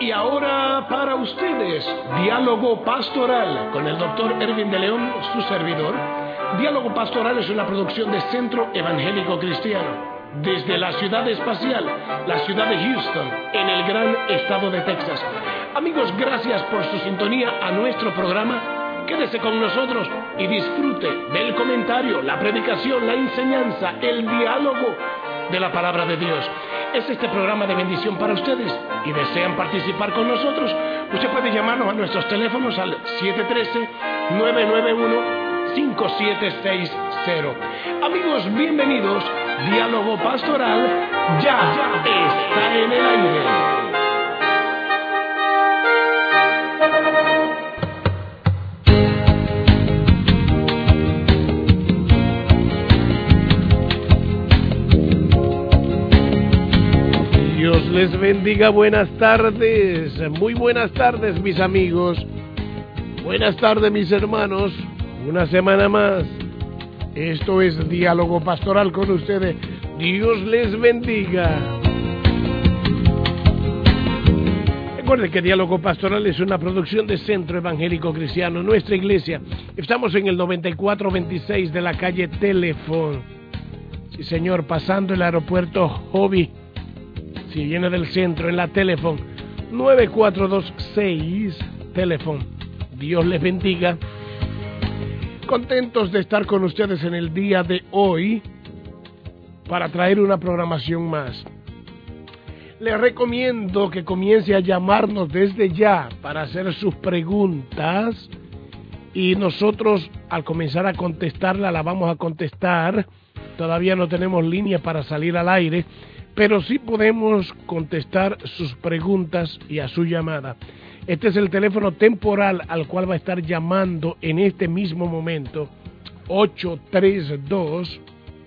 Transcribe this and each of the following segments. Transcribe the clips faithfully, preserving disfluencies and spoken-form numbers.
Y ahora para ustedes, Diálogo Pastoral con el doctor Erwin de León, su servidor. Diálogo Pastoral es una producción de Centro Evangélico Cristiano, desde la ciudad espacial, la ciudad de Houston, en el gran estado de Texas. Amigos, gracias por su sintonía a nuestro programa. Quédese con nosotros y disfrute del comentario, la predicación, la enseñanza, el diálogo de la palabra de Dios. Es este programa de bendición para ustedes y desean participar con nosotros. Usted puede llamarnos a nuestros teléfonos al siete uno tres, nueve nueve uno, cinco siete seis cero. Amigos, bienvenidos. Diálogo Pastoral ya, ya está en el aire. Dios les bendiga, buenas tardes, muy buenas tardes mis amigos, buenas tardes mis hermanos, una semana más, esto es Diálogo Pastoral con ustedes, Dios les bendiga. Recuerden que Diálogo Pastoral es una producción de Centro Evangélico Cristiano, nuestra iglesia, estamos en el noventa y cuatro veintiséis de la calle Telefón, sí señor, pasando el aeropuerto Hobby. Si viene del centro, en la Telefón, nueve cuatro dos seis, Telefón. Dios les bendiga. Contentos de estar con ustedes en el día de hoy para traer una programación más. Les recomiendo que comience a llamarnos desde ya para hacer sus preguntas y nosotros al comenzar a contestarla la vamos a contestar. Todavía no tenemos línea para salir al aire, pero sí podemos contestar sus preguntas y a su llamada. Este es el teléfono temporal al cual va a estar llamando en este mismo momento, ocho tres dos,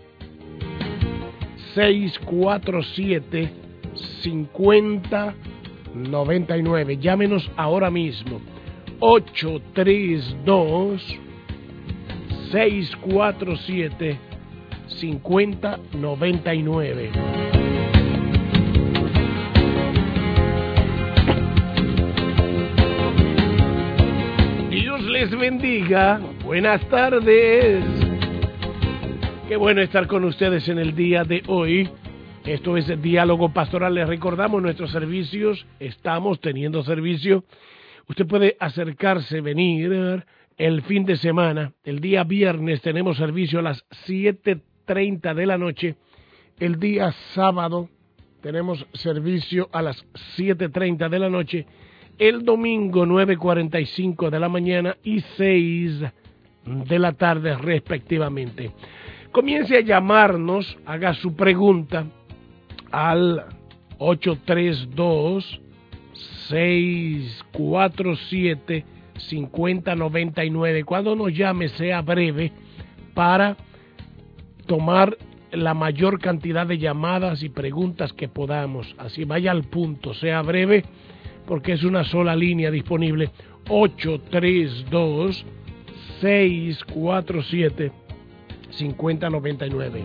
seis cuatro siete, cinco cero nueve nueve. Llámenos ahora mismo, ocho tres dos, seis cuatro siete, cinco cero nueve nueve. Les bendiga, buenas tardes. Qué bueno estar con ustedes en el día de hoy. Esto es el Diálogo Pastoral. Les recordamos nuestros servicios. Estamos teniendo servicio. Usted puede acercarse, venir el fin de semana. El día viernes tenemos servicio a las siete treinta de la noche. El día sábado tenemos servicio a las siete treinta de la noche. El domingo nueve cuarenta y cinco de la mañana y seis de la tarde respectivamente. Comience a llamarnos, haga su pregunta al ocho tres dos, seis cuatro siete, cinco cero nueve nueve. Cuando nos llame sea breve para tomar la mayor cantidad de llamadas y preguntas que podamos. Así vaya al punto, sea breve, porque es una sola línea disponible, ocho tres dos, seis cuatro siete, cinco cero nueve nueve.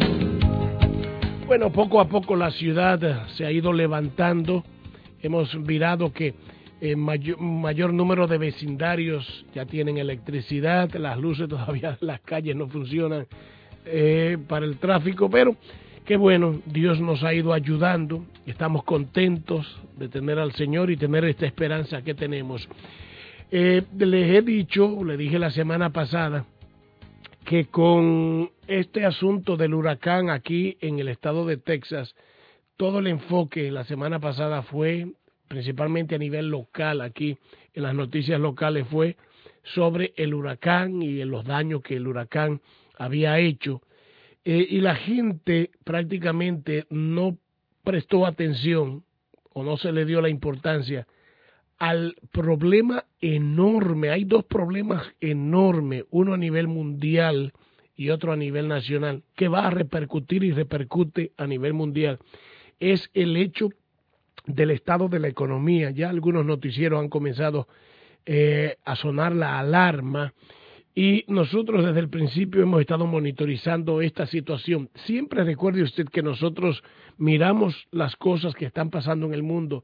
Bueno, poco a poco la ciudad se ha ido levantando, hemos mirado que eh, mayor, mayor número de vecindarios ya tienen electricidad, las luces todavía en las calles no funcionan eh, para el tráfico, pero qué bueno, Dios nos ha ido ayudando, estamos contentos de tener al Señor y tener esta esperanza que tenemos. Eh, les he dicho, le dije la semana pasada, que con este asunto del huracán aquí en el estado de Texas, todo el enfoque la semana pasada fue, principalmente a nivel local, aquí en las noticias locales, fue sobre el huracán y los daños que el huracán había hecho. Eh, y la gente prácticamente no prestó atención o no se le dio la importancia al problema enorme. Hay dos problemas enormes, uno a nivel mundial y otro a nivel nacional, que va a repercutir y repercute a nivel mundial. Es el hecho del estado de la economía. Ya algunos noticieros han comenzado eh, a sonar la alarma. Y nosotros desde el principio hemos estado monitorizando esta situación. Siempre recuerde usted que nosotros miramos las cosas que están pasando en el mundo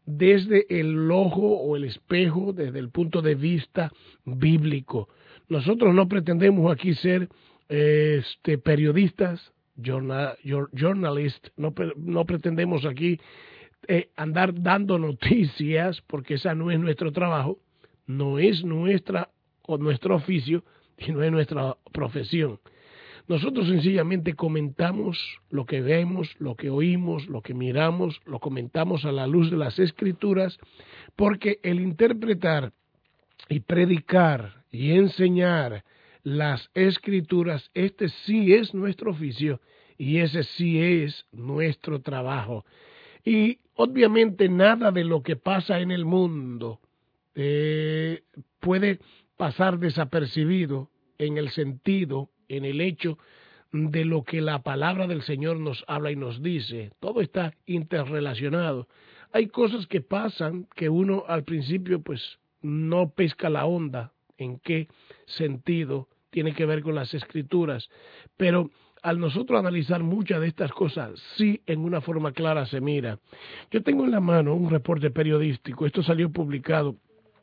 desde el ojo o el espejo, desde el punto de vista bíblico. Nosotros no pretendemos aquí ser eh, este, periodistas, journal, journalists, no, no pretendemos aquí eh, andar dando noticias, porque esa no es nuestro trabajo, no es nuestra o nuestro oficio, y no es nuestra profesión. Nosotros sencillamente comentamos lo que vemos, lo que oímos, lo que miramos, lo comentamos a la luz de las Escrituras, porque el interpretar y predicar y enseñar las Escrituras, este sí es nuestro oficio y ese sí es nuestro trabajo. Y obviamente nada de lo que pasa en el mundo eh, puede pasar desapercibido en el sentido, en el hecho de lo que la palabra del Señor nos habla y nos dice. Todo está interrelacionado. Hay cosas que pasan que uno al principio pues no pesca la onda en qué sentido tiene que ver con las Escrituras, pero al nosotros analizar muchas de estas cosas, sí en una forma clara se mira. Yo tengo en la mano un reporte periodístico, esto salió publicado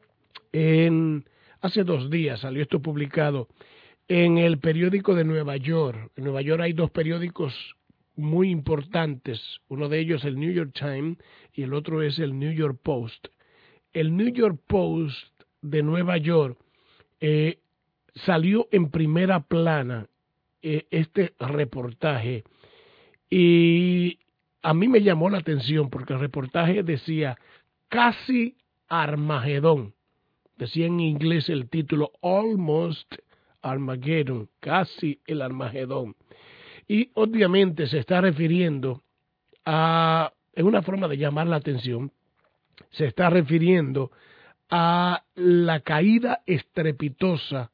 en hace dos días, salió esto publicado en el periódico de Nueva York. En Nueva York hay dos periódicos muy importantes, uno de ellos el New York Times y el otro es el New York Post. El New York Post de Nueva York eh, salió en primera plana eh, este reportaje y a mí me llamó la atención porque el reportaje decía casi Armagedón, decía en inglés el título Almost Armageddon, casi el Armagedón, y obviamente se está refiriendo a, en una forma de llamar la atención, se está refiriendo a la caída estrepitosa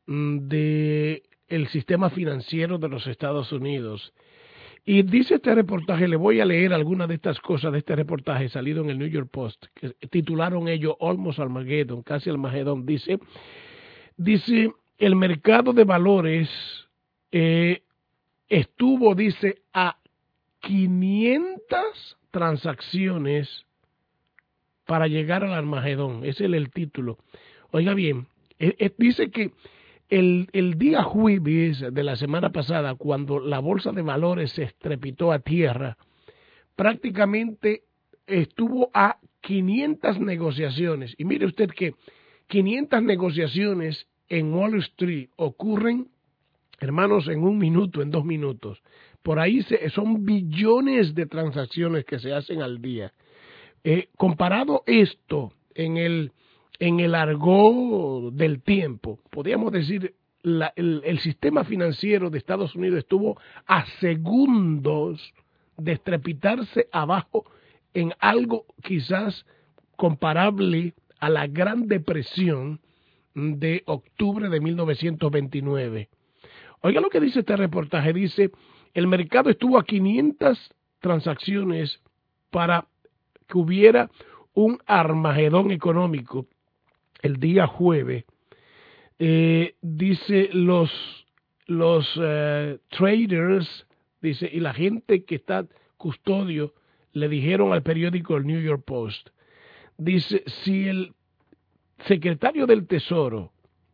de el sistema financiero de los Estados Unidos. Y dice este reportaje, le voy a leer algunas de estas cosas de este reportaje salido en el New York Post, que titularon ellos Almost Armageddon, casi Armagedón. Dice, dice, el mercado de valores eh, estuvo, dice, a quinientas transacciones para llegar al Armagedón. Ese es el, el título. Oiga bien, eh, eh, dice que el, el día jueves de la semana pasada, cuando la bolsa de valores se estrepitó a tierra, prácticamente estuvo a quinientas negociaciones. Y mire usted que quinientas negociaciones en Wall Street ocurren, hermanos, en un minuto, en dos minutos. Por ahí se, son billones de transacciones que se hacen al día. Eh, comparado esto en el, en el argot del tiempo, podríamos decir, la, el, el sistema financiero de Estados Unidos estuvo a segundos de estrepitarse abajo en algo quizás comparable a la Gran Depresión de octubre de mil novecientos veintinueve. Oiga lo que dice este reportaje, dice, el mercado estuvo a quinientas transacciones para que hubiera un Armagedón económico el día jueves. Eh, dice los los uh, traders, dice, y la gente que está custodio le dijeron al periódico el New York Post, dice, si el secretario del Tesoro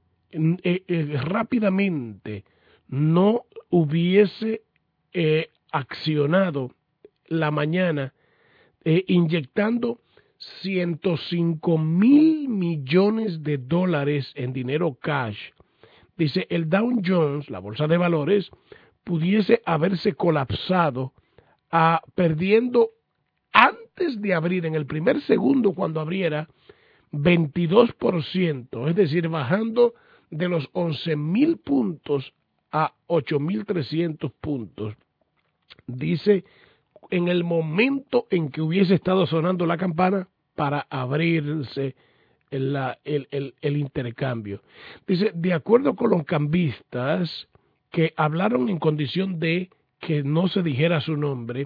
eh, eh, rápidamente no hubiese eh, accionado la mañana eh, inyectando ciento cinco mil millones de dólares en dinero cash, dice, el Dow Jones, la bolsa de valores, pudiese haberse colapsado a, perdiendo antes de abrir, en el primer segundo cuando abriera, veintidós por ciento, es decir, bajando de los once mil puntos a ocho mil trescientos puntos. Dice, en el momento en que hubiese estado sonando la campana para abrirse el, el, el, el intercambio. Dice, de acuerdo con los cambistas que hablaron en condición de que no se dijera su nombre,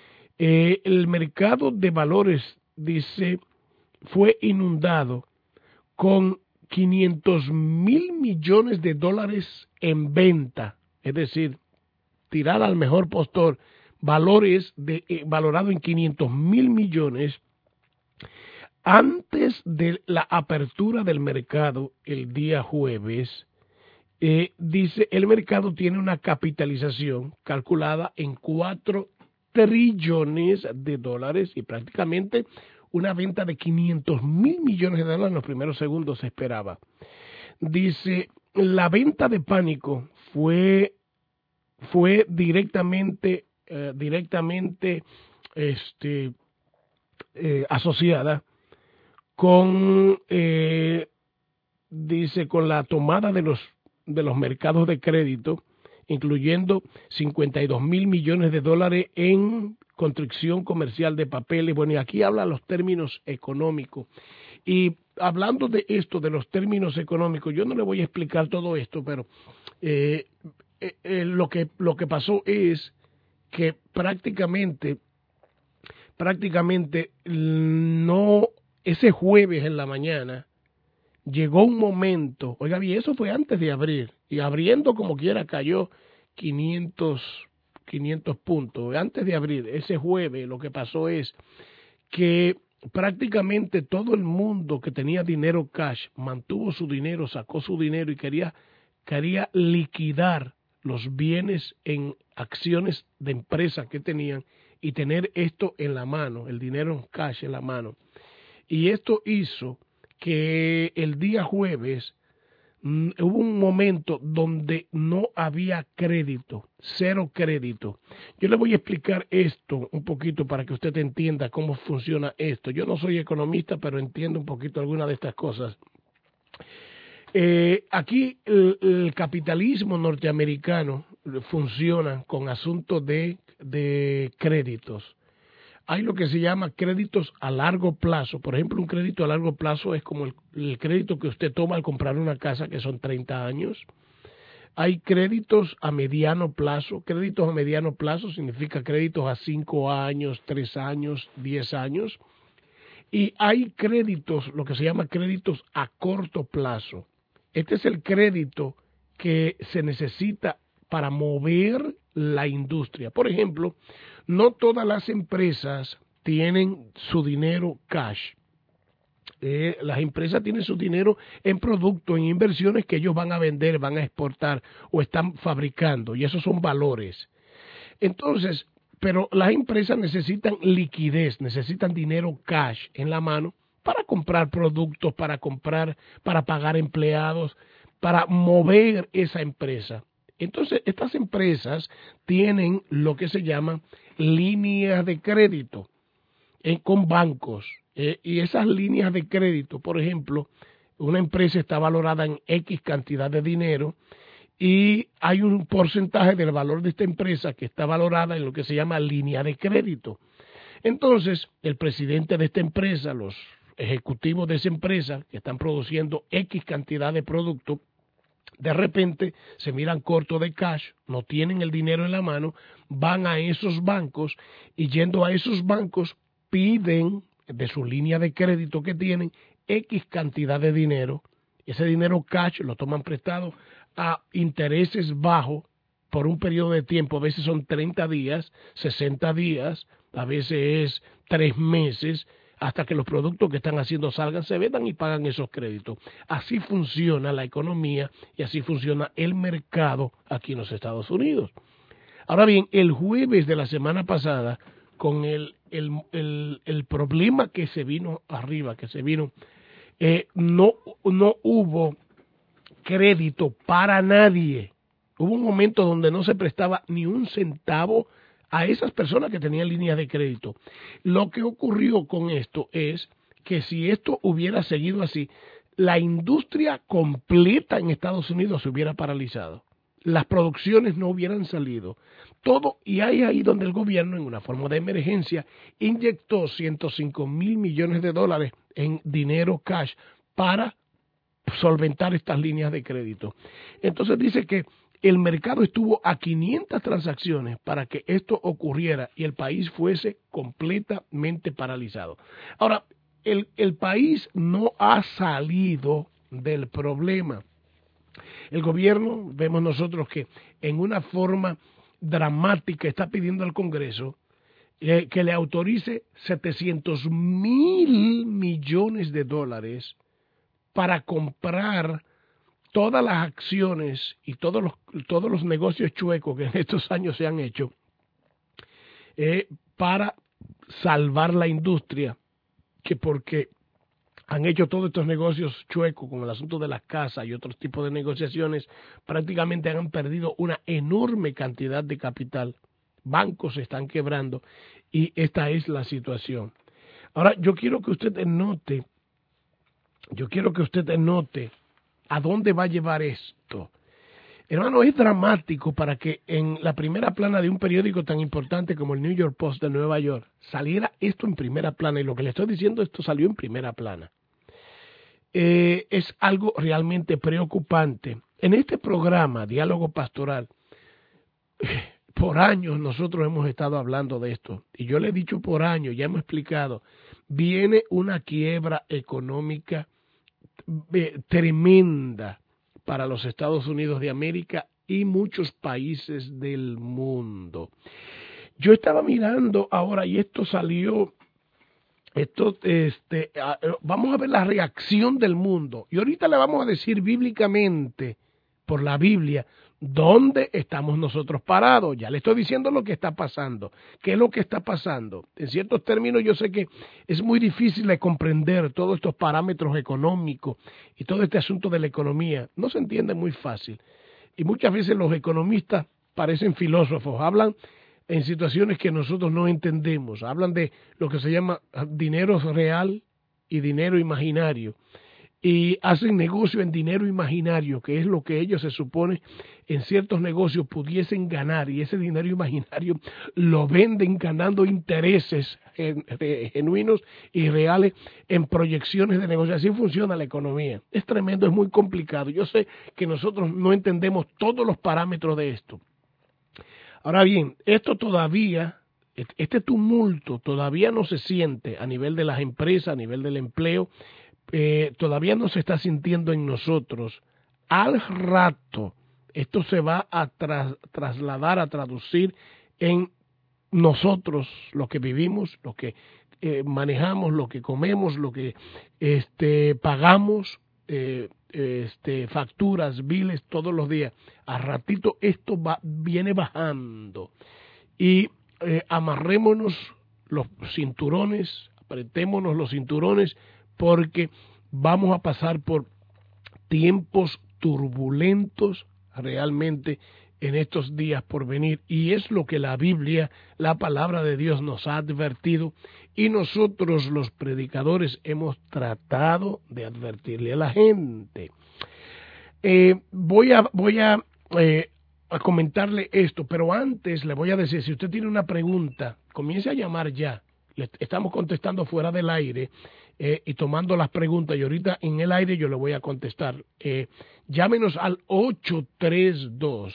eh, el mercado de valores, dice, fue inundado con quinientos mil millones de dólares en venta, es decir, tirar al mejor postor valores de, eh, valorado en quinientos mil millones Antes de la apertura del mercado el día jueves, eh, dice el mercado tiene una capitalización calculada en cuatro trillones de dólares y prácticamente una venta de quinientos mil millones de dólares en los primeros segundos se esperaba. Dice, la venta de pánico fue, fue directamente, eh, directamente este, eh, asociada con, eh, dice, con la tomada de los, de los mercados de crédito, incluyendo cincuenta y dos mil millones de dólares en construcción comercial de papeles. Bueno, y aquí habla los términos económicos. Y hablando de esto, de los términos económicos, yo no le voy a explicar todo esto, pero eh, eh, eh, lo que lo que pasó es que prácticamente, prácticamente no, ese jueves en la mañana, llegó un momento, oiga bien, eso fue antes de abrir, y abriendo como quiera cayó quinientos, quinientos puntos. Antes de abrir, ese jueves, lo que pasó es que prácticamente todo el mundo que tenía dinero cash mantuvo su dinero, sacó su dinero y quería, quería liquidar los bienes en acciones de empresas que tenían y tener esto en la mano, el dinero en cash en la mano. Y esto hizo que el día jueves mm, hubo un momento donde no había crédito, cero crédito. Yo le voy a explicar esto un poquito para que usted entienda cómo funciona esto. Yo no soy economista, pero entiendo un poquito algunas de estas cosas. Eh, aquí el, el capitalismo norteamericano funciona con asuntos de, de créditos. Hay lo que se llama créditos a largo plazo. Por ejemplo, un crédito a largo plazo es como el, el crédito que usted toma al comprar una casa, que son treinta años. Hay créditos a mediano plazo. Créditos a mediano plazo significa créditos a cinco años, tres años, diez años. Y hay créditos, lo que se llama créditos a corto plazo. Este es el crédito que se necesita para mover la industria. Por ejemplo, no todas las empresas tienen su dinero cash. Eh, las empresas tienen su dinero en productos, en inversiones que ellos van a vender, van a exportar o están fabricando, y esos son valores. Entonces, pero las empresas necesitan liquidez, necesitan dinero cash en la mano para comprar productos, para comprar, para pagar empleados, para mover esa empresa. Entonces, estas empresas tienen lo que se llama líneas de crédito eh, con bancos. Eh, y esas líneas de crédito, por ejemplo, una empresa está valorada en X cantidad de dinero y hay un porcentaje del valor de esta empresa que está valorada en lo que se llama línea de crédito. Entonces, el presidente de esta empresa, los ejecutivos de esa empresa que están produciendo X cantidad de producto, de repente se miran corto de cash, no tienen el dinero en la mano, van a esos bancos y yendo a esos bancos piden de su línea de crédito que tienen X cantidad de dinero. Ese dinero cash lo toman prestado a intereses bajos por un periodo de tiempo, a veces son treinta días, sesenta días, a veces es tres meses, hasta que los productos que están haciendo salgan, se vendan y pagan esos créditos. Así funciona la economía y así funciona el mercado aquí en los Estados Unidos. Ahora bien, el jueves de la semana pasada, con el, el, el, el problema que se vino arriba, que se vino, eh, no, no hubo crédito para nadie. Hubo un momento donde no se prestaba ni un centavo a esas personas que tenían líneas de crédito. Lo que ocurrió con esto es que si esto hubiera seguido así, la industria completa en Estados Unidos se hubiera paralizado. Las producciones no hubieran salido. Todo, y ahí ahí donde el gobierno, en una forma de emergencia, inyectó ciento cinco mil millones de dólares en dinero cash para solventar estas líneas de crédito. Entonces dice que el mercado estuvo a quinientas transacciones para que esto ocurriera y el país fuese completamente paralizado. Ahora, el, el país no ha salido del problema. El gobierno, vemos nosotros que en una forma dramática está pidiendo al Congreso eh, que le autorice setecientos mil millones de dólares para comprar todas las acciones y todos los, todos los negocios chuecos que en estos años se han hecho eh, para salvar la industria, que porque han hecho todos estos negocios chuecos con el asunto de las casas y otros tipos de negociaciones, prácticamente han perdido una enorme cantidad de capital. Bancos se están quebrando y esta es la situación. Ahora, yo quiero que usted note, yo quiero que usted note a dónde va a llevar esto. Hermano, es dramático para que en la primera plana de un periódico tan importante como el New York Post de Nueva York saliera esto en primera plana, y lo que le estoy diciendo, esto salió en primera plana. Eh, es algo realmente preocupante. En este programa, Diálogo Pastoral, por años nosotros hemos estado hablando de esto, y yo le he dicho por años, ya hemos explicado, viene una quiebra económica eh, tremenda para los Estados Unidos de América y muchos países del mundo. Yo estaba mirando ahora, y esto salió, esto, este, vamos a ver la reacción del mundo, y ahorita le vamos a decir bíblicamente, por la Biblia, dónde estamos nosotros parados. Ya le estoy diciendo lo que está pasando. ¿Qué es lo que está pasando? En ciertos términos yo sé que es muy difícil de comprender todos estos parámetros económicos y todo este asunto de la economía. No se entiende muy fácil. Y muchas veces los economistas parecen filósofos, hablan en situaciones que nosotros no entendemos. Hablan de lo que se llama dinero real y dinero imaginario. Y hacen negocio en dinero imaginario, que es lo que ellos se supone en ciertos negocios pudiesen ganar, y ese dinero imaginario lo venden ganando intereses genuinos y reales en proyecciones de negocio. Así funciona la economía. Es tremendo, es muy complicado. Yo sé que nosotros no entendemos todos los parámetros de esto. Ahora bien, esto todavía, este tumulto todavía no se siente a nivel de las empresas, a nivel del empleo. Eh, todavía no se está sintiendo en nosotros. Al rato esto se va a tras, trasladar, a traducir en nosotros, lo que vivimos, lo que eh, manejamos, lo que comemos, lo que este, pagamos, eh, este, facturas, biles todos los días. A ratito esto va, viene bajando, y eh, amarrémonos los cinturones, apretémonos los cinturones, porque vamos a pasar por tiempos turbulentos realmente en estos días por venir, y es lo que la Biblia, la palabra de Dios, nos ha advertido, y nosotros los predicadores hemos tratado de advertirle a la gente. Eh, voy a, voy a, eh, a comentarle esto, pero antes le voy a decir, si usted tiene una pregunta, comience a llamar ya. Le estamos contestando fuera del aire eh, y tomando las preguntas, y ahorita en el aire yo le voy a contestar. Eh, llámenos al ocho tres dos,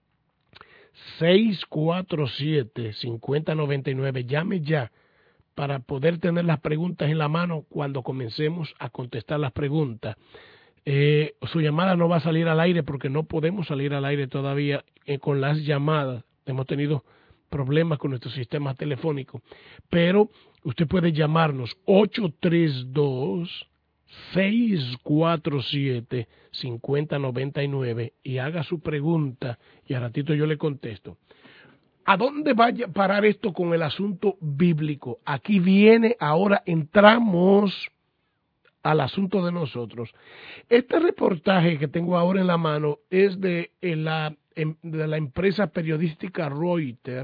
seis cuatro siete, cinco cero nueve nueve. Llame ya para poder tener las preguntas en la mano cuando comencemos a contestar las preguntas. Eh, su llamada no va a salir al aire porque no podemos salir al aire todavía eh, con las llamadas. Hemos tenido problemas con nuestro sistema telefónico, pero usted puede llamarnos ocho tres dos, seis cuatro siete, cinco cero nueve nueve y haga su pregunta, y a ratito yo le contesto. ¿A dónde va a parar esto con el asunto bíblico? Aquí viene, ahora entramos al asunto de nosotros. Este reportaje que tengo ahora en la mano es de, en la, en, de la empresa periodística Reuters,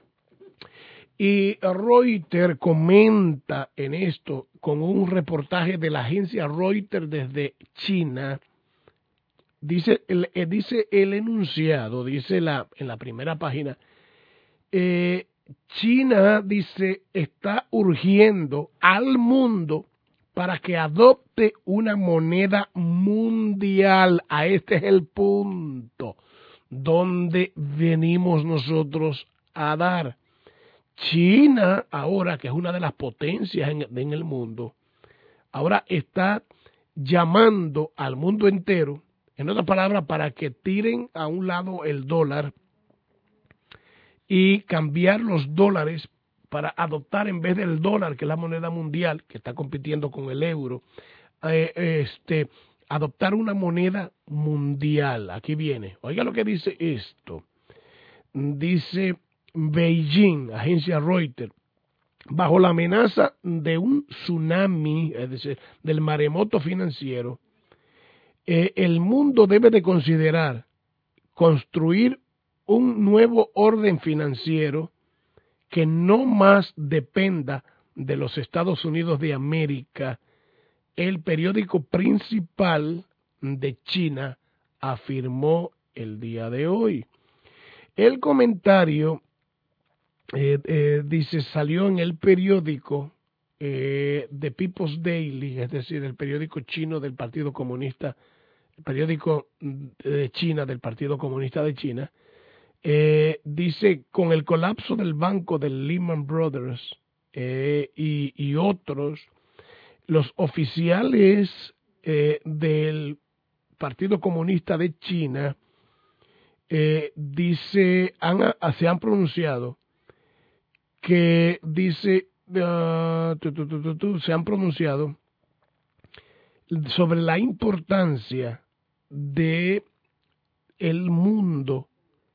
y Reuters comenta en esto con un reportaje de la agencia Reuters desde China. Dice el, dice el enunciado, dice la, en la primera página, eh, China, dice, está urgiendo al mundo para que adopte una moneda mundial. A este es el punto donde venimos nosotros a dar. China, ahora que es una de las potencias en, en el mundo, ahora está llamando al mundo entero, en otras palabras, para que tiren a un lado el dólar y cambiar los dólares para adoptar en vez del dólar, que es la moneda mundial, que está compitiendo con el euro, eh, este, adoptar una moneda mundial. Aquí viene. Oiga lo que dice esto. Dice Beijing, agencia Reuters, bajo la amenaza de un tsunami, es decir, del maremoto financiero, eh, el mundo debe de considerar construir un nuevo orden financiero que no más dependa de los Estados Unidos de América. El periódico principal de China afirmó el día de hoy. El comentario eh, eh, dice, salió en el periódico eh, The People's Daily, es decir, el periódico chino del Partido Comunista, el periódico de China del Partido Comunista de China. Eh, dice, con el colapso del banco del Lehman Brothers eh, y, y otros, los oficiales eh, del Partido Comunista de China eh, dice, han, se han pronunciado que dice, uh, tu, tu, tu, tu, tu, se han pronunciado sobre la importancia de el mundo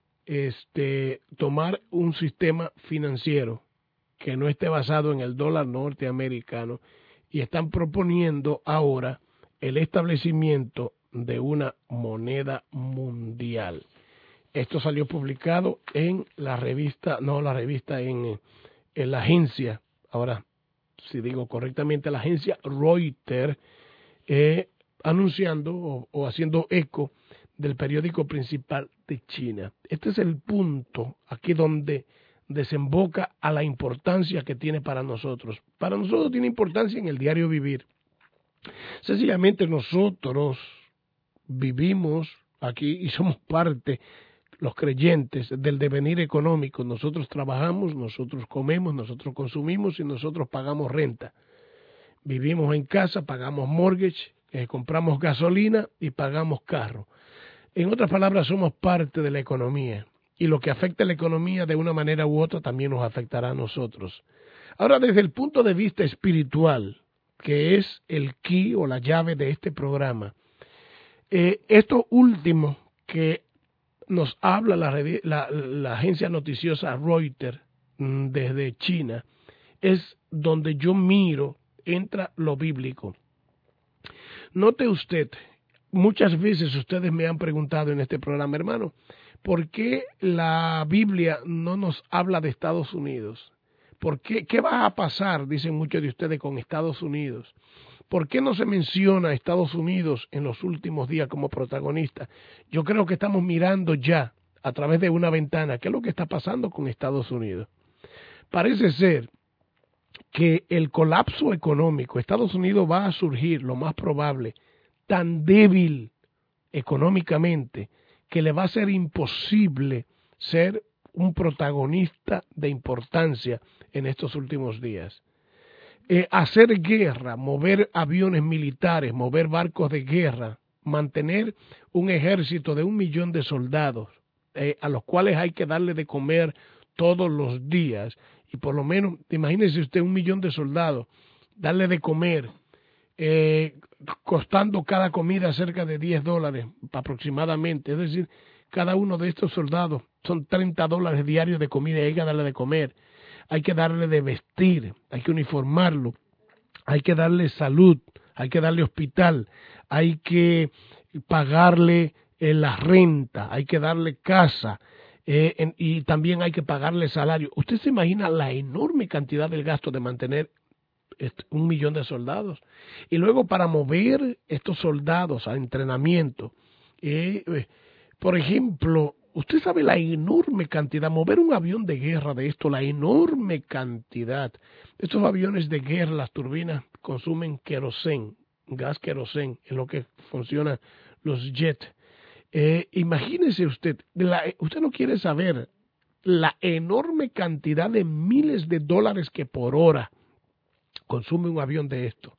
este, tomar un sistema financiero que no esté basado en el dólar norteamericano, y están proponiendo ahora el establecimiento de una moneda mundial. Esto salió publicado en la revista, no la revista, en, en la agencia, ahora si digo correctamente, la agencia Reuters, eh, anunciando o, o haciendo eco del periódico principal de China. Este es el punto aquí donde desemboca a la importancia que tiene para nosotros. Para nosotros tiene importancia en el diario vivir. Sencillamente nosotros vivimos aquí y somos parte, los creyentes, del devenir económico. Nosotros trabajamos, nosotros comemos, nosotros consumimos y nosotros pagamos renta. Vivimos en casa, pagamos mortgage, eh, compramos gasolina y pagamos carro. En otras palabras, somos parte de la economía, y lo que afecta a la economía de una manera u otra también nos afectará a nosotros. Ahora, desde el punto de vista espiritual, que es el key o la llave de este programa, eh, esto último que nos habla la, la, la agencia noticiosa Reuters mmm, desde China, es donde yo miro, entra lo bíblico. Note usted, muchas veces ustedes me han preguntado en este programa, hermano, ¿por qué la Biblia no nos habla de Estados Unidos? ¿Por qué? ¿Qué va a pasar, dicen muchos de ustedes, con Estados Unidos? ¿Por qué no se menciona a Estados Unidos en los últimos días como protagonista? Yo creo que estamos mirando ya a través de una ventana qué es lo que está pasando con Estados Unidos. Parece ser que el colapso económico, Estados Unidos va a surgir, lo más probable, tan débil económicamente que le va a ser imposible ser un protagonista de importancia en estos últimos días. Eh, hacer guerra, mover aviones militares, mover barcos de guerra, mantener un ejército de un millón de soldados eh, a los cuales hay que darle de comer todos los días, y por lo menos, imagínese usted un millón de soldados, darle de comer, eh, costando cada comida cerca de diez dólares aproximadamente, es decir, cada uno de estos soldados son treinta dólares diarios de comida y hay que darle de comer. Hay que darle de vestir, hay que uniformarlo, hay que darle salud, hay que darle hospital, hay que pagarle eh, la renta, hay que darle casa eh, en, y también hay que pagarle salario. ¿Usted se imagina la enorme cantidad del gasto de mantener este, un millón de soldados? Y luego para mover estos soldados a entrenamiento, eh, eh, por ejemplo, usted sabe la enorme cantidad, mover un avión de guerra de esto, la enorme cantidad. Estos aviones de guerra, las turbinas consumen querosén, gas querosén, en lo que funcionan los jets. Eh, imagínese usted, la, usted no quiere saber la enorme cantidad de miles de dólares que por hora consume un avión de esto.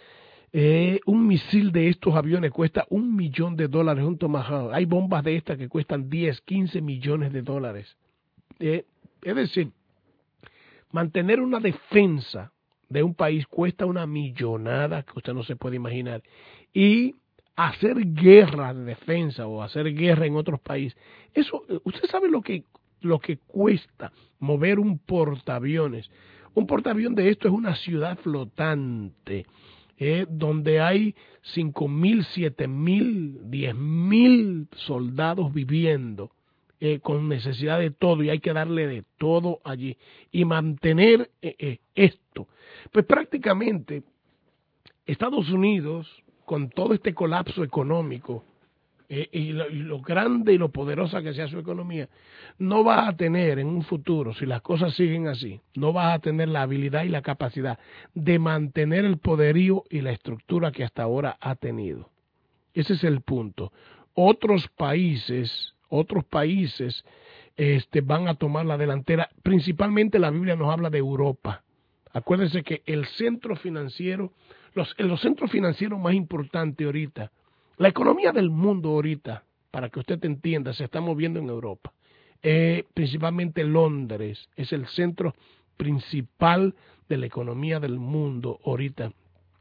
Eh, un misil de estos aviones cuesta un millón de dólares, un Tomahawk. Hay bombas de estas que cuestan diez, quince millones de dólares. Eh, es decir, Mantener una defensa de un país cuesta una millonada que usted no se puede imaginar. Y hacer guerra de defensa o hacer guerra en otros países, eso, usted sabe lo que, lo que cuesta mover un portaaviones. Un portaaviones de esto es una ciudad flotante, eh, donde hay cinco mil, siete mil, diez mil soldados viviendo. Eh, con necesidad de todo, y hay que darle de todo allí y mantener eh, eh, esto. Pues prácticamente Estados Unidos, con todo este colapso económico eh, y, lo, y lo grande y lo poderosa que sea su economía, no va a tener en un futuro, si las cosas siguen así, no va a tener la habilidad y la capacidad de mantener el poderío y la estructura que hasta ahora ha tenido. Ese es el punto. Otros países Otros países este, van a tomar la delantera. Principalmente la Biblia nos habla de Europa. Acuérdense que el centro financiero, los, los centros financieros más importantes ahorita, la economía del mundo ahorita, para que usted entienda, se está moviendo en Europa. Eh, principalmente Londres es el centro principal de la economía del mundo ahorita.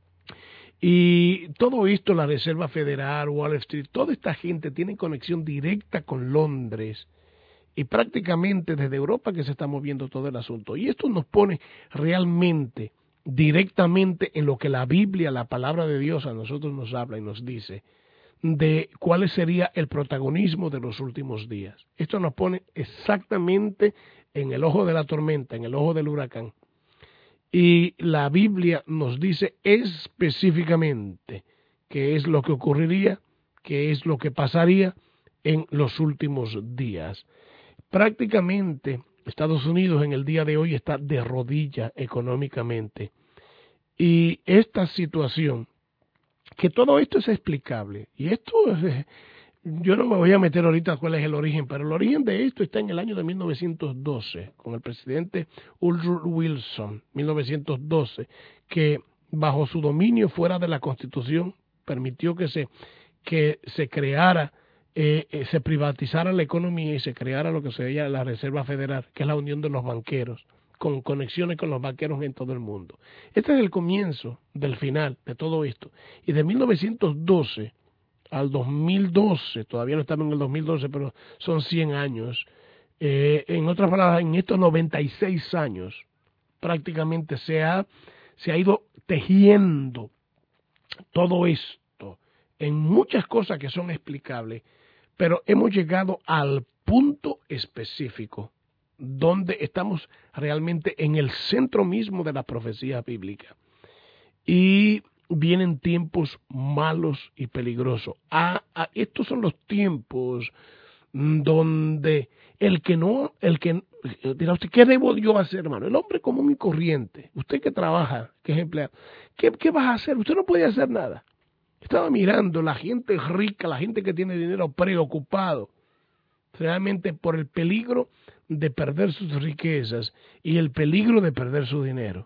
Y todo esto, la Reserva Federal, Wall Street, toda esta gente tiene conexión directa con Londres y prácticamente desde Europa que se está moviendo todo el asunto. Y esto nos pone realmente directamente en lo que la Biblia, la palabra de Dios a nosotros nos habla y nos dice de cuál sería el protagonismo de los últimos días. Esto nos pone exactamente en el ojo de la tormenta, en el ojo del huracán. Y la Biblia nos dice específicamente qué es lo que ocurriría, qué es lo que pasaría en los últimos días. Prácticamente Estados Unidos en el día de hoy está de rodillas económicamente. Y esta situación, que todo esto es explicable, y esto es, yo no me voy a meter ahorita cuál es el origen, pero el origen de esto está en el año de mil novecientos doce, con el presidente Woodrow Wilson, mil novecientos doce, que bajo su dominio fuera de la Constitución permitió que se, que se creara, eh, eh, se privatizara la economía y se creara lo que se llama la Reserva Federal, que es la unión de los banqueros, con conexiones con los banqueros en todo el mundo. Este es el comienzo del final de todo esto. Y de mil novecientos doce al dos mil doce, todavía no estamos en el dos mil doce, pero son cien años. Eh, en otras palabras, en estos noventa y seis años, prácticamente se ha, se ha ido tejiendo todo esto en muchas cosas que son explicables, pero hemos llegado al punto específico donde estamos realmente en el centro mismo de la profecía bíblica. Y vienen tiempos malos y peligrosos. Ah, ah, estos son los tiempos donde el que no, el que dirá usted, ¿qué debo yo hacer, hermano? El hombre común y corriente, usted que trabaja, que es empleado, ¿qué, qué vas a hacer? Usted no puede hacer nada. Estaba mirando la gente rica, la gente que tiene dinero preocupado, realmente por el peligro de perder sus riquezas y el peligro de perder su dinero.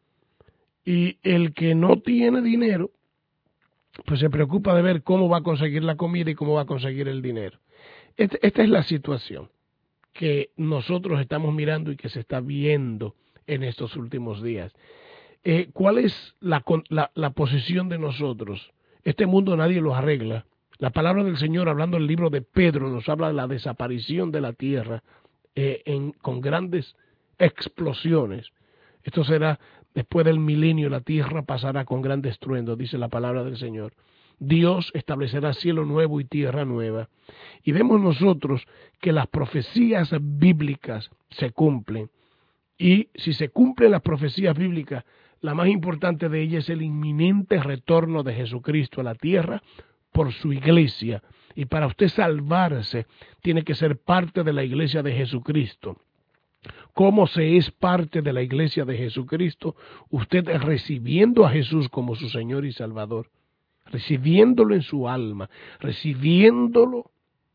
Y el que no tiene dinero, pues se preocupa de ver cómo va a conseguir la comida y cómo va a conseguir el dinero. Este, esta es la situación que nosotros estamos mirando y que se está viendo en estos últimos días. Eh, ¿Cuál es la, la, la posición de nosotros? Este mundo nadie lo arregla. La palabra del Señor, hablando del libro de Pedro, nos habla de la desaparición de la tierra eh, en, con grandes explosiones. Esto será después del milenio, la tierra pasará con gran estruendo, dice la palabra del Señor. Dios establecerá cielo nuevo y tierra nueva. Y vemos nosotros que las profecías bíblicas se cumplen. Y si se cumplen las profecías bíblicas, la más importante de ellas es el inminente retorno de Jesucristo a la tierra por su iglesia. Y para usted salvarse, tiene que ser parte de la iglesia de Jesucristo. ¿Cómo se es parte de la iglesia de Jesucristo? Usted recibiendo a Jesús como su Señor y Salvador, recibiéndolo en su alma, recibiéndolo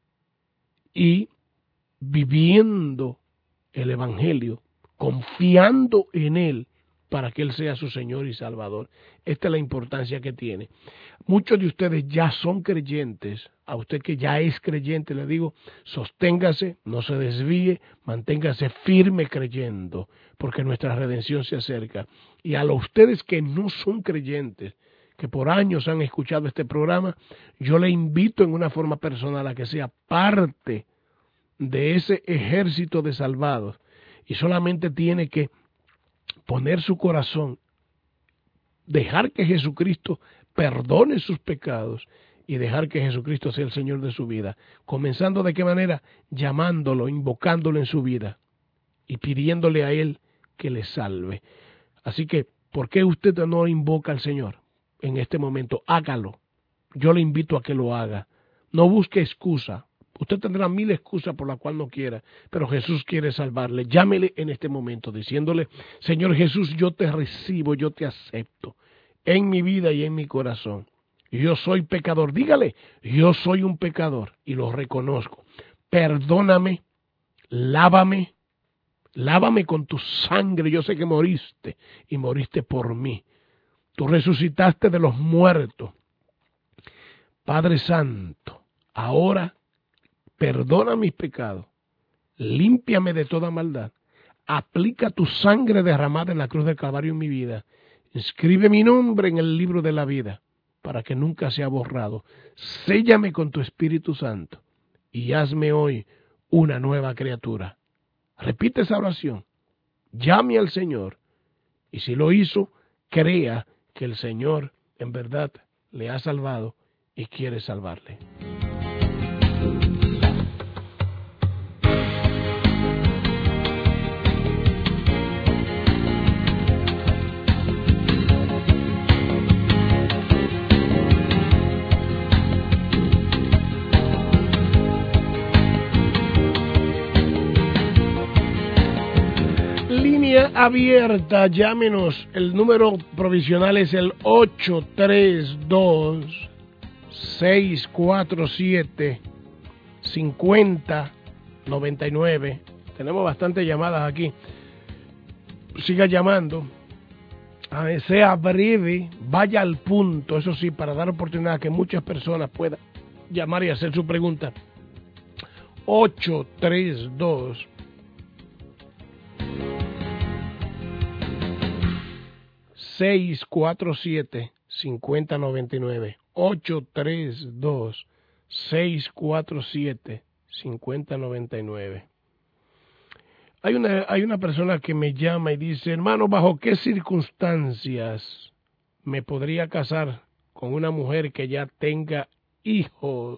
y viviendo el Evangelio, confiando en Él para que Él sea su Señor y Salvador. Esta es la importancia que tiene. Muchos de ustedes ya son creyentes. A usted que ya es creyente, le digo, sosténgase, no se desvíe, manténgase firme creyendo, porque nuestra redención se acerca. Y a los ustedes que no son creyentes, que por años han escuchado este programa, yo le invito en una forma personal a que sea parte de ese ejército de salvados, y solamente tiene que poner su corazón, dejar que Jesucristo perdone sus pecados y dejar que Jesucristo sea el Señor de su vida. Comenzando de qué manera? Llamándolo, invocándolo en su vida y pidiéndole a Él que le salve. Así que, ¿por qué usted no invoca al Señor en este momento? Hágalo. Yo le invito a que lo haga. No busque excusa. Usted tendrá mil excusas por las cuales no quiera, pero Jesús quiere salvarle. Llámele en este momento diciéndole, Señor Jesús, yo te recibo, yo te acepto en mi vida y en mi corazón. Yo soy pecador. Dígale, yo soy un pecador y lo reconozco. Perdóname, lávame, lávame con tu sangre. Yo sé que moriste y moriste por mí. Tú resucitaste de los muertos. Padre Santo, ahora perdona mis pecados, límpiame de toda maldad, aplica tu sangre derramada en la cruz del Calvario en mi vida, inscribe mi nombre en el libro de la vida, para que nunca sea borrado, séllame con tu Espíritu Santo, y hazme hoy una nueva criatura. Repite esa oración, llame al Señor, y si lo hizo, crea que el Señor en verdad le ha salvado y quiere salvarle. Abierta, llámenos, el número provisional es el ocho tres dos, seis cuatro siete, cinco cero nueve nueve. Tenemos bastantes llamadas aquí. Siga llamando, sea breve, vaya al punto, eso sí, para dar oportunidad a que muchas personas puedan llamar y hacer su pregunta. ocho tres dos, seis cuatro siete, cinco cero nueve nueve, ocho tres dos, seis cuatro siete, cinco cero nueve nueve. Hay una, hay una persona que me llama y dice, hermano, ¿bajo qué circunstancias me podría casar con una mujer que ya tenga hijos?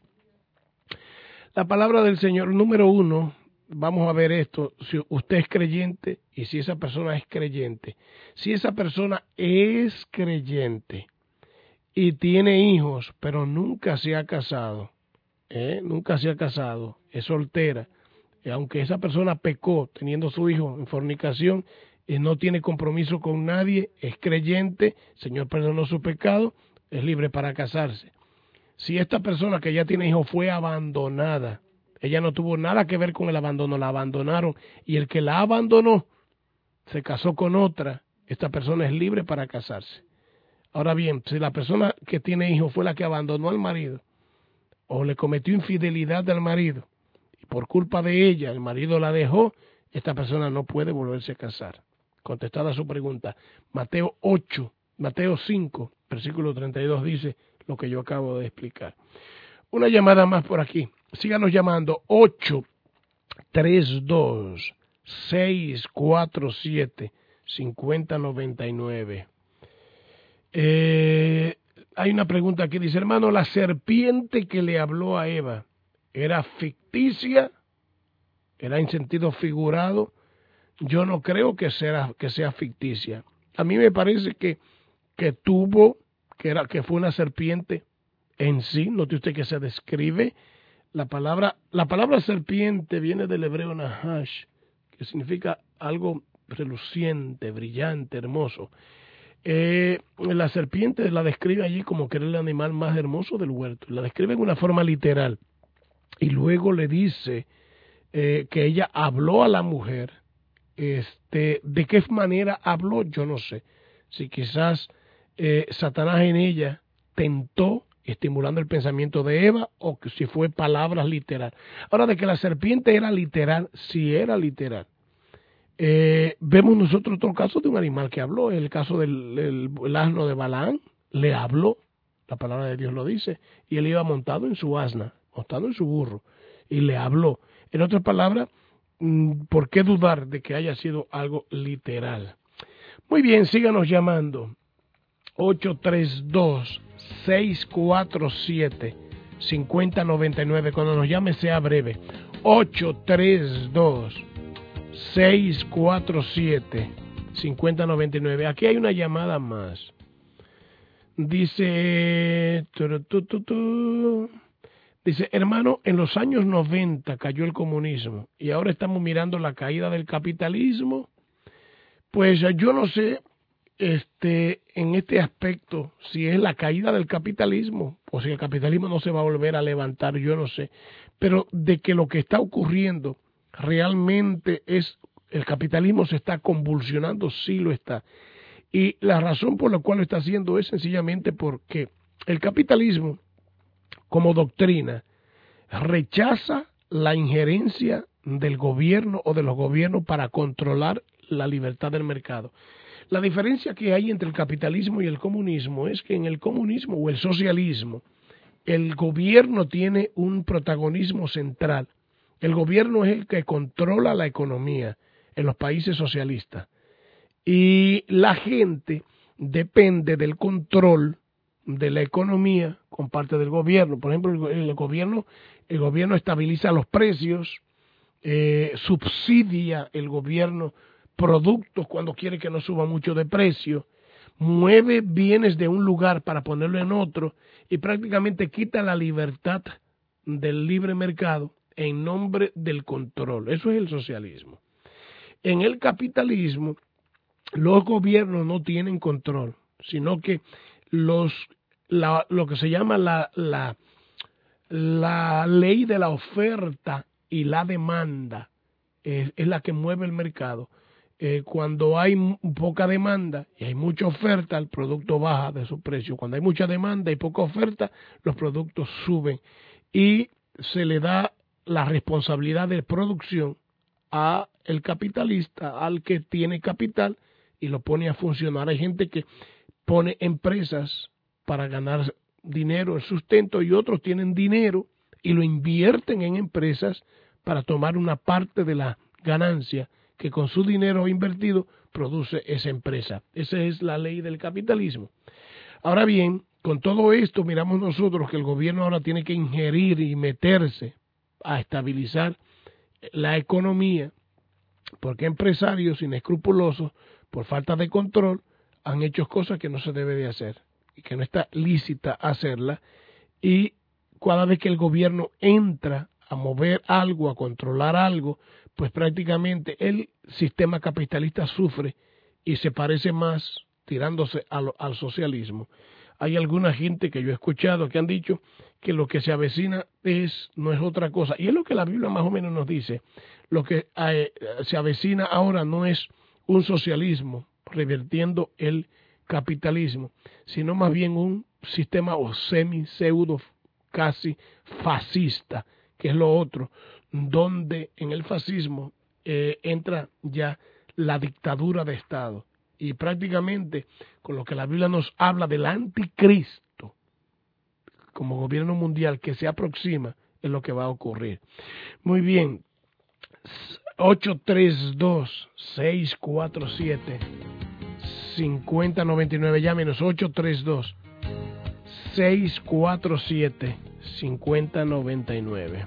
La palabra del Señor, número uno, vamos a ver esto, si usted es creyente y si esa persona es creyente. Si esa persona es creyente y tiene hijos, pero nunca se ha casado, ¿eh? nunca se ha casado, es soltera, eh, aunque esa persona pecó teniendo su hijo en fornicación y no tiene compromiso con nadie, es creyente, el Señor perdonó su pecado, es libre para casarse. Si esta persona que ya tiene hijos fue abandonada, ella no tuvo nada que ver con el abandono, la abandonaron, y el que la abandonó se casó con otra, esta persona es libre para casarse. Ahora bien, si la persona que tiene hijos fue la que abandonó al marido, o le cometió infidelidad al marido, y por culpa de ella el marido la dejó, esta persona no puede volverse a casar. Contestada su pregunta, Mateo ocho, Mateo cinco, versículo treinta y dos dice lo que yo acabo de explicar. Una llamada más por aquí. Síganos llamando ocho tres dos, seis cuatro siete, cinco cero nueve nueve. Eh, hay una pregunta aquí, dice, hermano, ¿la serpiente que le habló a Eva era ficticia? ¿Era en sentido figurado? Yo no creo que sea, que sea ficticia. A mí me parece que, que tuvo, que, era, que fue una serpiente en sí. Note usted que se describe. La palabra, la palabra serpiente viene del hebreo nahash, que significa algo reluciente, brillante, hermoso. Eh, la serpiente la describe allí como que era el animal más hermoso del huerto. La describe en una forma literal. Y luego le dice eh, que ella habló a la mujer Este, ¿de qué manera habló? Yo no sé. Si quizás eh, Satanás en ella tentó, estimulando el pensamiento de Eva, o que si fue palabras literal. Ahora, de que la serpiente era literal, si era literal. Eh, vemos nosotros otro caso de un animal que habló, el caso del el, el asno de Balaán, le habló, la palabra de Dios lo dice, y él iba montado en su asna, montado en su burro, y le habló. En otras palabras, ¿por qué dudar de que haya sido algo literal? Muy bien, síganos llamando. ocho tres dos, seis cuatro siete, cinco cero nueve nueve. Cuando nos llame sea breve. ocho tres dos, seis cuatro siete, cinco cero nueve nueve. Aquí hay una llamada más. Dice... Tu, tu, tu, tu. Dice, hermano, en los años noventa cayó el comunismo y ahora estamos mirando la caída del capitalismo. Pues yo no sé, este, en este aspecto, si es la caída del capitalismo o si el capitalismo no se va a volver a levantar, yo no sé. Pero de que lo que está ocurriendo realmente es, el capitalismo se está convulsionando, sí lo está. Y la razón por la cual lo está haciendo es sencillamente porque el capitalismo, como doctrina, rechaza la injerencia del gobierno o de los gobiernos para controlar la libertad del mercado. La diferencia que hay entre el capitalismo y el comunismo es que en el comunismo o el socialismo, el gobierno tiene un protagonismo central. El gobierno es el que controla la economía en los países socialistas. Y la gente depende del control de la economía con parte del gobierno. Por ejemplo, el, el gobierno el gobierno estabiliza los precios, eh, subsidia el gobierno productos cuando quiere que no suba mucho de precio, mueve bienes de un lugar para ponerlo en otro y prácticamente quita la libertad del libre mercado en nombre del control. Eso es el socialismo. En el capitalismo, los gobiernos no tienen control, sino que los la, lo que se llama la, la, la ley de la oferta y la demanda es, es la que mueve el mercado. Eh, cuando hay poca demanda y hay mucha oferta, el producto baja de su precio. Cuando hay mucha demanda y poca oferta, los productos suben y se le da la responsabilidad de producción a el capitalista, al que tiene capital y lo pone a funcionar. Hay gente que pone empresas para ganar dinero, el sustento, y otros tienen dinero y lo invierten en empresas para tomar una parte de la ganancia que con su dinero invertido produce esa empresa. Esa es la ley del capitalismo. Ahora bien, con todo esto miramos nosotros que el gobierno ahora tiene que ingerir y meterse a estabilizar la economía, porque empresarios inescrupulosos, por falta de control, han hecho cosas que no se debe de hacer y que no está lícita hacerla, y cada vez que el gobierno entra a mover algo, a controlar algo, pues prácticamente el sistema capitalista sufre y se parece más tirándose al, al socialismo. Hay alguna gente que yo he escuchado que han dicho que lo que se avecina es no es otra cosa, y es lo que la Biblia más o menos nos dice. Lo que eh, se avecina ahora no es un socialismo revirtiendo el capitalismo, sino más bien un sistema o semi pseudo casi fascista, que es lo otro, donde en el fascismo eh, entra ya la dictadura de Estado, y prácticamente con lo que la Biblia nos habla del anticristo como gobierno mundial que se aproxima, es lo que va a ocurrir. Muy bien, ocho tres dos, seis cuatro siete, cinco cero nueve nueve, llámenos ocho tres dos, seis cuatro siete, cinco cero nueve nueve.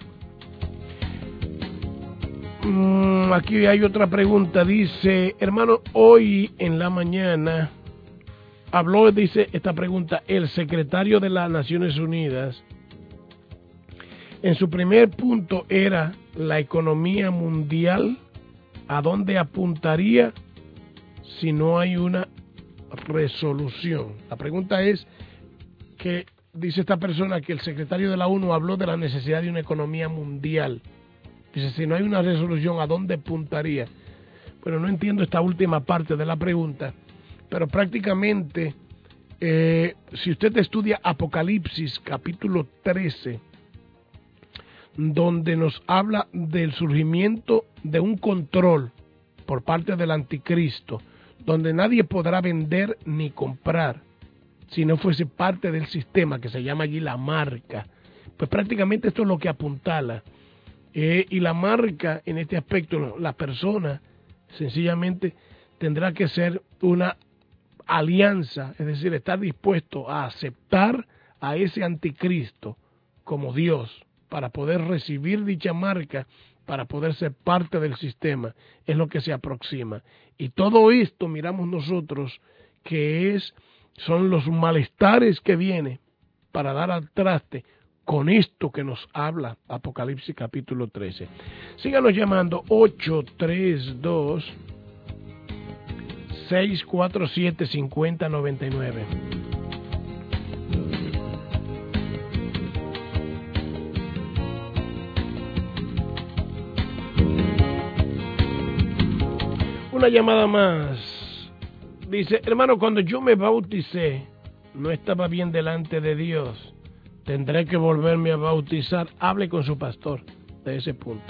Mm, aquí hay otra pregunta, dice, hermano, hoy en la mañana habló, dice esta pregunta, el secretario de las Naciones Unidas. En su primer punto era la economía mundial, ¿a dónde apuntaría si no hay una resolución? La pregunta es que dice esta persona que el secretario de la ONU habló de la necesidad de una economía mundial. Dice, si no hay una resolución, ¿a dónde apuntaría? Bueno, no entiendo esta última parte de la pregunta, pero prácticamente, eh, si usted estudia Apocalipsis capítulo trece, donde nos habla del surgimiento de un control por parte del anticristo, donde nadie podrá vender ni comprar si no fuese parte del sistema que se llama allí la marca. Pues prácticamente esto es lo que apuntala. Eh, y la marca, en este aspecto, la persona sencillamente tendrá que ser una alianza, es decir, estar dispuesto a aceptar a ese anticristo como Dios para poder recibir dicha marca, para poder ser parte del sistema, es lo que se aproxima. Y todo esto miramos nosotros que es son los malestares que vienen para dar al traste con esto que nos habla Apocalipsis capítulo trece. Síganos llamando ocho tres dos, seis cuatro siete, cinco cero nueve nueve. Una llamada más. Dice, hermano, cuando yo me bauticé, no estaba bien delante de Dios. Tendré que volverme a bautizar. Hable con su pastor de ese punto.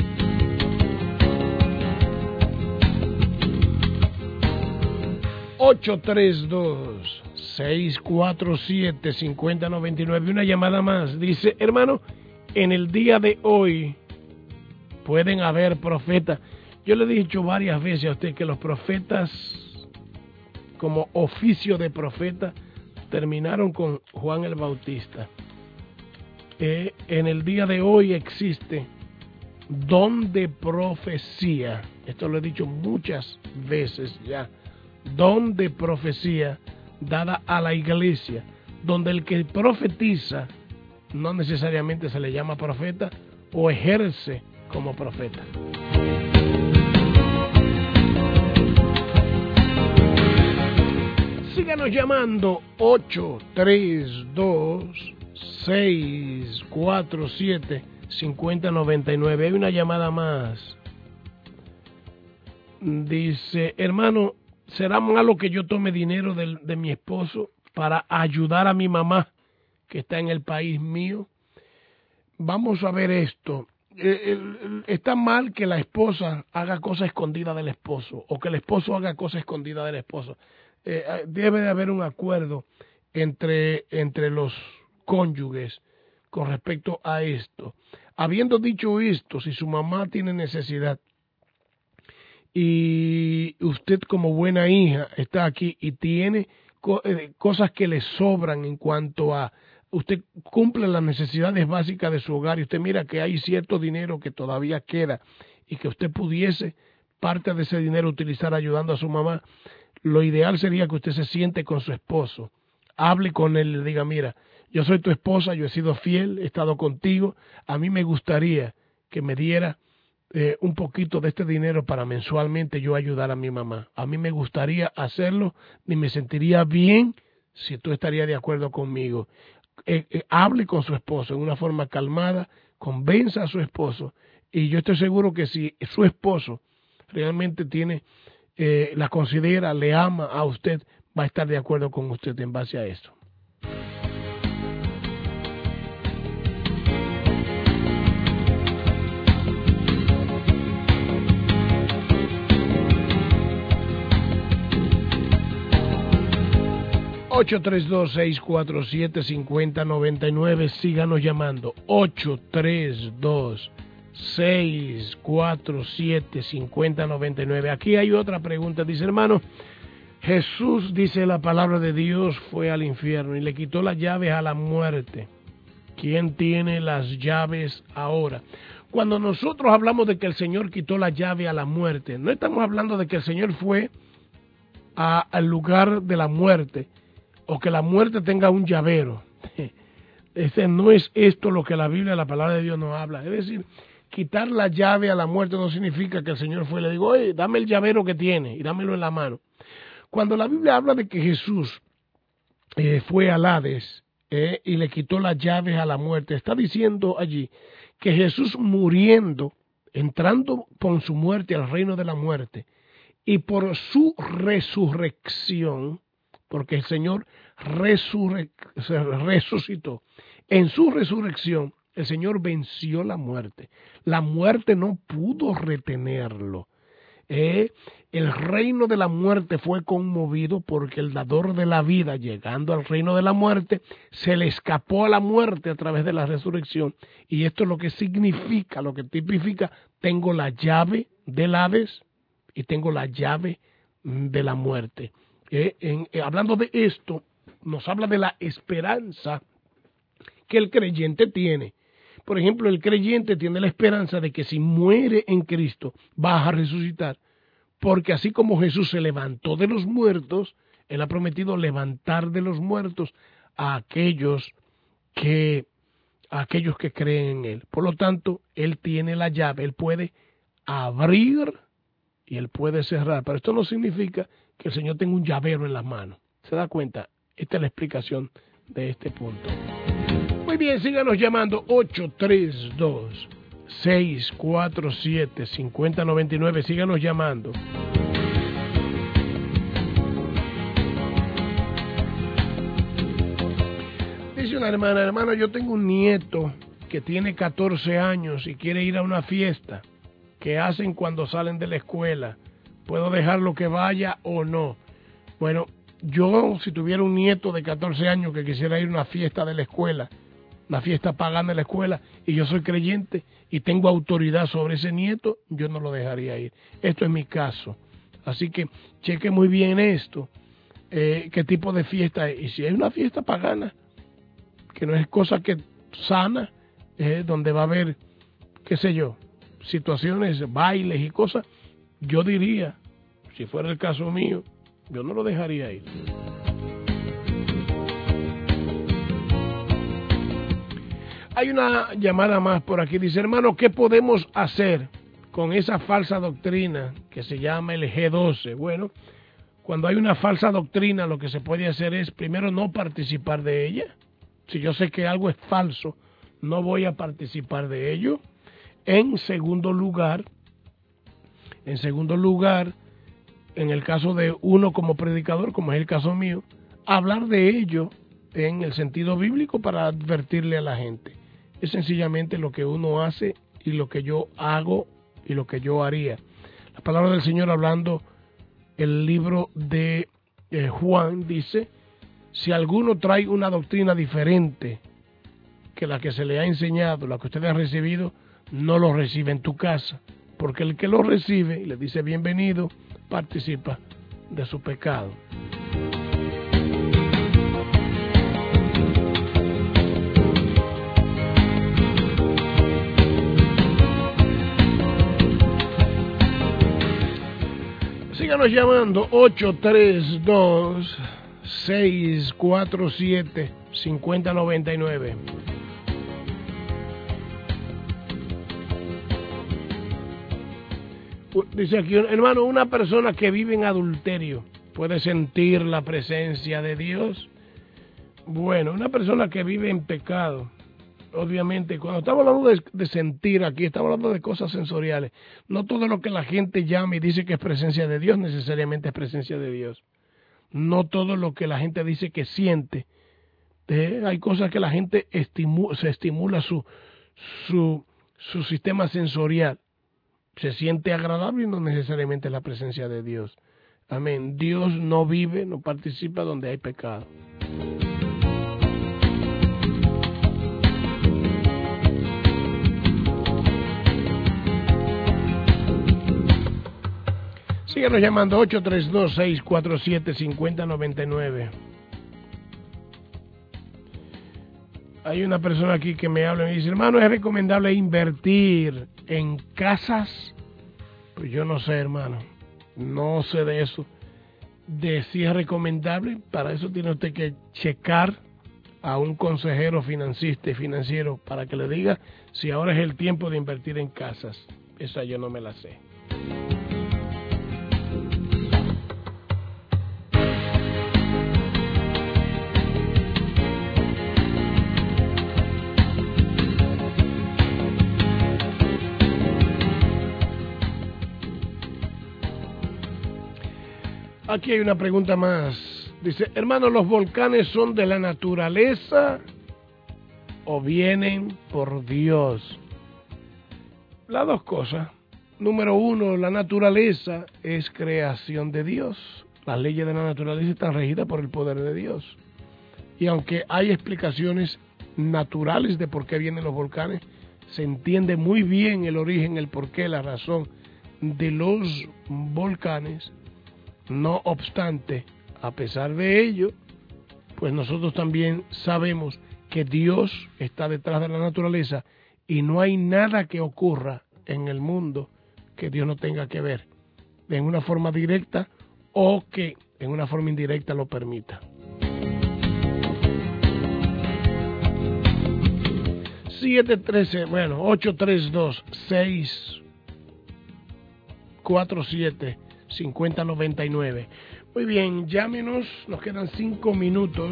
ocho tres dos, seis cuatro siete, cinco cero nueve nueve. Una llamada más. Dice, hermano, en el día de hoy pueden haber profetas. Yo le he dicho varias veces a usted que los profetas, como oficio de profeta, terminaron con Juan el Bautista. Eh, en el día de hoy existe don de profecía. Esto lo he dicho muchas veces ya. Don de profecía dada a la iglesia, donde el que profetiza no necesariamente se le llama profeta o ejerce como profeta. Síganos llamando ocho tres dos, seis cuatro siete, cinco cero nueve nueve. Hay una llamada más. Dice, hermano, ¿será malo que yo tome dinero de, de mi esposo para ayudar a mi mamá que está en el país mío? Vamos a ver esto. Está mal que la esposa haga cosas escondidas del esposo o que el esposo haga cosas escondidas del esposo. Eh, debe de haber un acuerdo entre, entre los cónyuges con respecto a esto. Habiendo dicho esto, si su mamá tiene necesidad y usted como buena hija está aquí y tiene co- eh, cosas que le sobran en cuanto a usted cumple las necesidades básicas de su hogar y usted mira que hay cierto dinero que todavía queda y que usted pudiese parte de ese dinero utilizar ayudando a su mamá, lo ideal sería que usted se siente con su esposo, hable con él y le diga, mira, yo soy tu esposa, yo he sido fiel, he estado contigo, a mí me gustaría que me diera eh, un poquito de este dinero para mensualmente yo ayudar a mi mamá. A mí me gustaría hacerlo y me sentiría bien si tú estarías de acuerdo conmigo. Eh, eh, hable con su esposo en una forma calmada, convenza a su esposo y yo estoy seguro que si su esposo realmente tiene, eh, la considera, le ama a usted, va a estar de acuerdo con usted en base a eso. ocho tres dos, seis cuatro siete, cinco cero nueve nueve, síganos llamando, ocho tres dos, seis cuatro siete, cinco cero nueve nueve. Aquí hay otra pregunta, dice, hermano, Jesús, dice la palabra de Dios, fue al infierno y le quitó las llaves a la muerte. ¿Quién tiene las llaves ahora? Cuando nosotros hablamos de que el Señor quitó la llave a la muerte, no estamos hablando de que el Señor fue a, al lugar de la muerte, o que la muerte tenga un llavero. Este no es esto lo que la Biblia, la palabra de Dios nos habla. Es decir, quitar la llave a la muerte no significa que el Señor fue y le digo, oye, dame el llavero que tiene y dámelo en la mano. Cuando la Biblia habla de que Jesús eh, fue al Hades eh, y le quitó las llaves a la muerte, está diciendo allí que Jesús muriendo, entrando con su muerte al reino de la muerte, y por su resurrección, porque el Señor resurre, resucitó, en su resurrección el Señor venció la muerte. La muerte no pudo retenerlo. Eh, el reino de la muerte fue conmovido porque el dador de la vida, llegando al reino de la muerte, se le escapó a la muerte a través de la resurrección. Y esto es lo que significa, lo que tipifica: tengo la llave del Hades y tengo la llave de la muerte. Eh, en, eh, hablando de esto, nos habla de la esperanza que el creyente tiene. Por ejemplo, el creyente tiene la esperanza de que si muere en Cristo, va a resucitar. Porque así como Jesús se levantó de los muertos, Él ha prometido levantar de los muertos a aquellos que, a aquellos que creen en Él. Por lo tanto, Él tiene la llave, Él puede abrir y Él puede cerrar. Pero esto no significa que el Señor tenga un llavero en las manos. ¿Se da cuenta? Esta es la explicación de este punto. Muy bien, síganos llamando ocho tres dos, seis cuatro siete, cinco cero nueve nueve. Síganos llamando. Dice una hermana: hermano, yo tengo un nieto que tiene catorce años y quiere ir a una fiesta que hacen cuando salen de la escuela. ¿Puedo dejarlo que vaya o no? Bueno, yo si tuviera un nieto de catorce años que quisiera ir a una fiesta de la escuela, una fiesta pagana de la escuela, y yo soy creyente y tengo autoridad sobre ese nieto, yo no lo dejaría ir. Esto es mi caso. Así que cheque muy bien esto, eh, qué tipo de fiesta es. Y si es una fiesta pagana, que no es cosa que sana, eh, donde va a haber, qué sé yo, situaciones, bailes y cosas, yo diría, si fuera el caso mío, yo no lo dejaría ir. Hay una llamada más por aquí. Dice: hermano, ¿qué podemos hacer con esa falsa doctrina que se llama el G doce? Bueno, cuando hay una falsa doctrina, lo que se puede hacer es, primero, no participar de ella. Si yo sé que algo es falso, no voy a participar de ello. En segundo lugar, en segundo lugar, en el caso de uno como predicador, como es el caso mío, hablar de ello en el sentido bíblico para advertirle a la gente. Es sencillamente lo que uno hace y lo que yo hago y lo que yo haría. La palabra del Señor, hablando el libro de eh, Juan, dice: si alguno trae una doctrina diferente que la que se le ha enseñado, la que usted ha recibido, no lo recibe en tu casa, porque el que lo recibe y le dice bienvenido, participa de su pecado. Síganos llamando ocho tres dos, seis cuatro siete, cinco cero nueve nueve. Dice aquí, hermano, una persona que vive en adulterio, ¿puede sentir la presencia de Dios? Bueno, una persona que vive en pecado, obviamente, cuando estamos hablando de, de sentir aquí, estamos hablando de cosas sensoriales. No todo lo que la gente llama y dice que es presencia de Dios necesariamente es presencia de Dios. No todo lo que la gente dice que siente. Eh, hay cosas que la gente estimu se estimula su, su, su sistema sensorial. Se siente agradable y no necesariamente es la presencia de Dios. Amén. Dios no vive, no participa donde hay pecado. Síganos llamando ocho tres dos, seis cuatro siete, cinco cero nueve nueve. Hay una persona aquí que me habla y me dice: hermano, ¿es recomendable invertir en casas? Pues yo no sé, hermano, no sé de eso, de si es recomendable. Para eso tiene usted que checar a un consejero financista y financiero para que le diga si ahora es el tiempo de invertir en casas. Esa yo no me la sé. Aquí hay una pregunta más. Dice, hermano, ¿los volcanes son de la naturaleza o vienen por Dios? Las dos cosas. Número uno, la naturaleza es creación de Dios. Las leyes de la naturaleza están regidas por el poder de Dios. Y aunque hay explicaciones naturales de por qué vienen los volcanes, se entiende muy bien el origen, el porqué, la razón de los volcanes. No obstante, a pesar de ello, pues nosotros también sabemos que Dios está detrás de la naturaleza y no hay nada que ocurra en el mundo que Dios no tenga que ver en una forma directa o que en una forma indirecta lo permita. siete trece, bueno, ocho tres dos, seis cuatro siete, cinco cero nueve nueve. Muy bien, llámenos, nos quedan cinco minutos.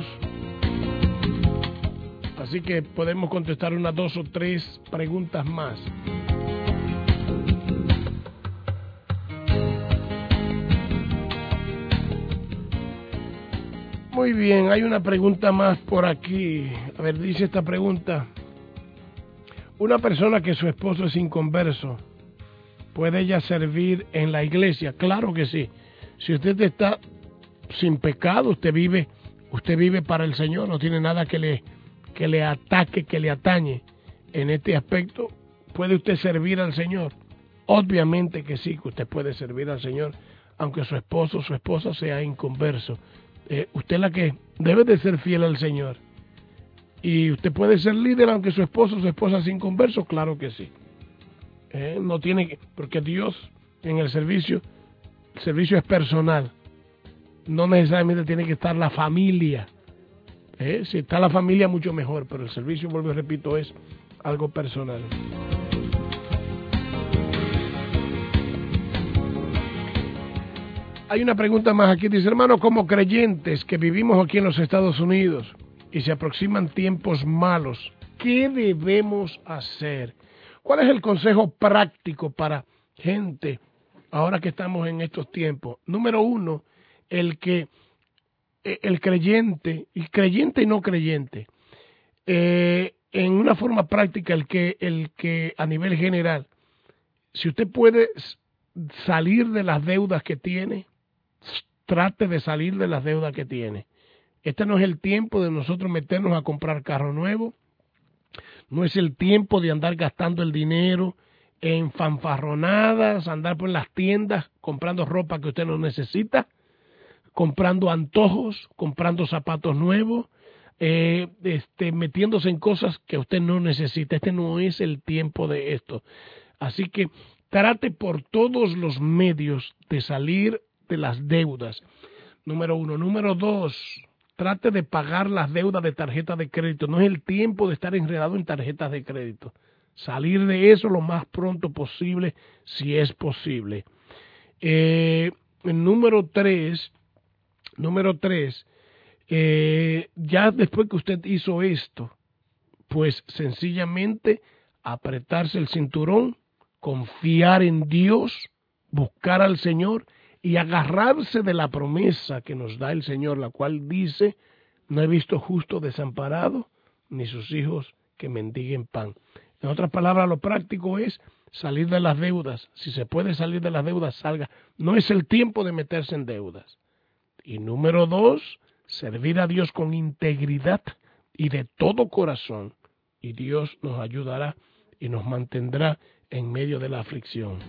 Así que podemos contestar unas dos o tres preguntas más. Muy bien, hay una pregunta más por aquí. A ver, dice esta pregunta. Una persona que su esposo es inconverso, ¿puede ella servir en la iglesia? Claro que sí. Si usted está sin pecado, usted vive, usted vive para el Señor, no tiene nada que le, que le ataque, que le atañe en este aspecto, ¿puede usted servir al Señor? Obviamente que sí, que usted puede servir al Señor, aunque su esposo o su esposa sea inconverso. Eh, usted es la que debe de ser fiel al Señor. Y usted puede ser líder aunque su esposo o su esposa sea inconverso, claro que sí. Eh, no tiene que, porque Dios en el servicio, el servicio es personal. No necesariamente tiene que estar la familia. Eh, si está la familia, mucho mejor, pero el servicio, vuelvo y repito, es algo personal. Hay una pregunta más aquí, dice, hermano, como creyentes que vivimos aquí en los Estados Unidos y se aproximan tiempos malos, ¿qué debemos hacer? ¿Cuál es el consejo práctico para gente ahora que estamos en estos tiempos? Número uno, el que el creyente, y creyente y no creyente, eh, en una forma práctica, el que, el que a nivel general, si usted puede salir de las deudas que tiene, trate de salir de las deudas que tiene. Este no es el tiempo de nosotros meternos a comprar carro nuevo, no es el tiempo de andar gastando el dinero en fanfarronadas, andar por las tiendas comprando ropa que usted no necesita, comprando antojos, comprando zapatos nuevos, eh, este, metiéndose en cosas que usted no necesita. Este no es el tiempo de esto. Así que trate por todos los medios de salir de las deudas. Número uno. Número dos, trate de pagar las deudas de tarjeta de crédito. No es el tiempo de estar enredado en tarjetas de crédito. Salir de eso lo más pronto posible, si es posible. Eh, número tres, número tres, eh, ya después que usted hizo esto, pues sencillamente apretarse el cinturón, confiar en Dios, buscar al Señor y agarrarse de la promesa que nos da el Señor, la cual dice, no he visto justo desamparado, ni sus hijos que mendiguen pan. En otras palabras, lo práctico es salir de las deudas. Si se puede salir de las deudas, salga. No es el tiempo de meterse en deudas. Y número dos, servir a Dios con integridad y de todo corazón. Y Dios nos ayudará y nos mantendrá en medio de la aflicción.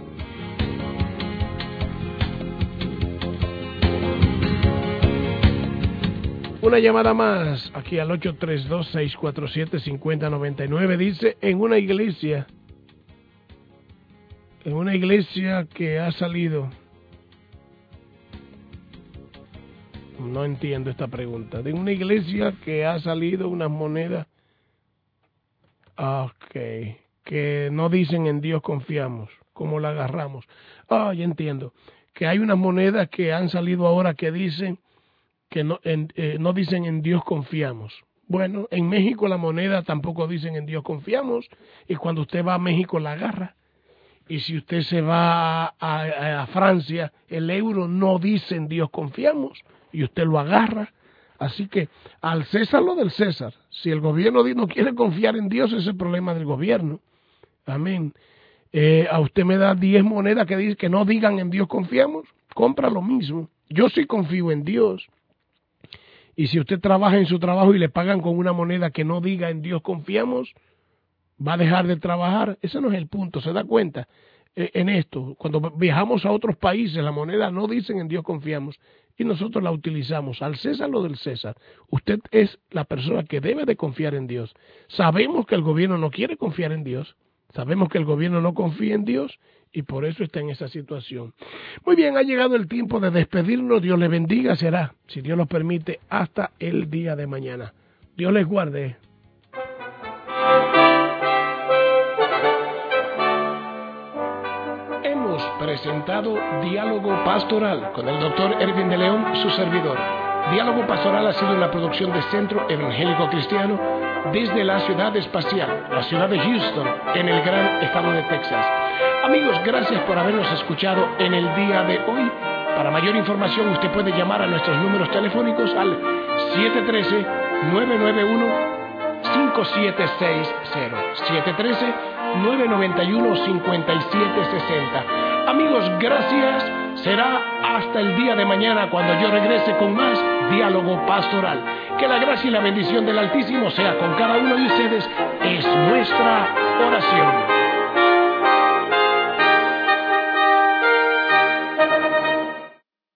Una llamada más, aquí al ocho tres dos, seis cuatro siete, cinco cero nueve nueve, dice, en una iglesia, en una iglesia que ha salido, no entiendo esta pregunta, de una iglesia que ha salido unas monedas, ok, que no dicen en Dios confiamos, ¿cómo la agarramos? Ah, ya entiendo, que hay unas monedas que han salido ahora que dicen, que no, en, eh, no dicen en Dios confiamos. Bueno, en México la moneda tampoco dicen en Dios confiamos, y cuando usted va a México la agarra. Y si usted se va a, a, a Francia, el euro no dice en Dios confiamos, y usted lo agarra. Así que al César lo del César. Si el gobierno no quiere confiar en Dios, ese es el problema del gobierno. Amén. Eh, a usted me da diez monedas que dice que no digan en Dios confiamos, compra lo mismo. Yo sí confío en Dios. Y si usted trabaja en su trabajo y le pagan con una moneda que no diga en Dios confiamos, va a dejar de trabajar. Ese no es el punto, ¿se da cuenta? Eh, en esto, cuando viajamos a otros países, la moneda no dicen en Dios confiamos y nosotros la utilizamos. Al César lo del César. Usted es la persona que debe de confiar en Dios. Sabemos que el gobierno no quiere confiar en Dios. Sabemos que el gobierno no confía en Dios y por eso está en esa situación. Muy bien, ha llegado el tiempo de despedirnos. Dios le bendiga. Será, si Dios lo permite, hasta el día de mañana. Dios les guarde. Hemos presentado Diálogo Pastoral con el doctor Erwin de León, su servidor. Diálogo Pastoral ha sido una producción del Centro Evangélico Cristiano desde la ciudad espacial, la ciudad de Houston, en el gran estado de Texas. Amigos, gracias por habernos escuchado en el día de hoy. Para mayor información, usted puede llamar a nuestros números telefónicos al siete uno tres, nueve nueve uno, cinco siete seis cero, siete uno tres, nueve nueve uno, cinco siete seis cero. Amigos, gracias. Será hasta el día de mañana cuando yo regrese con más Diálogo Pastoral. Que la gracia y la bendición del Altísimo sea con cada uno de ustedes. Es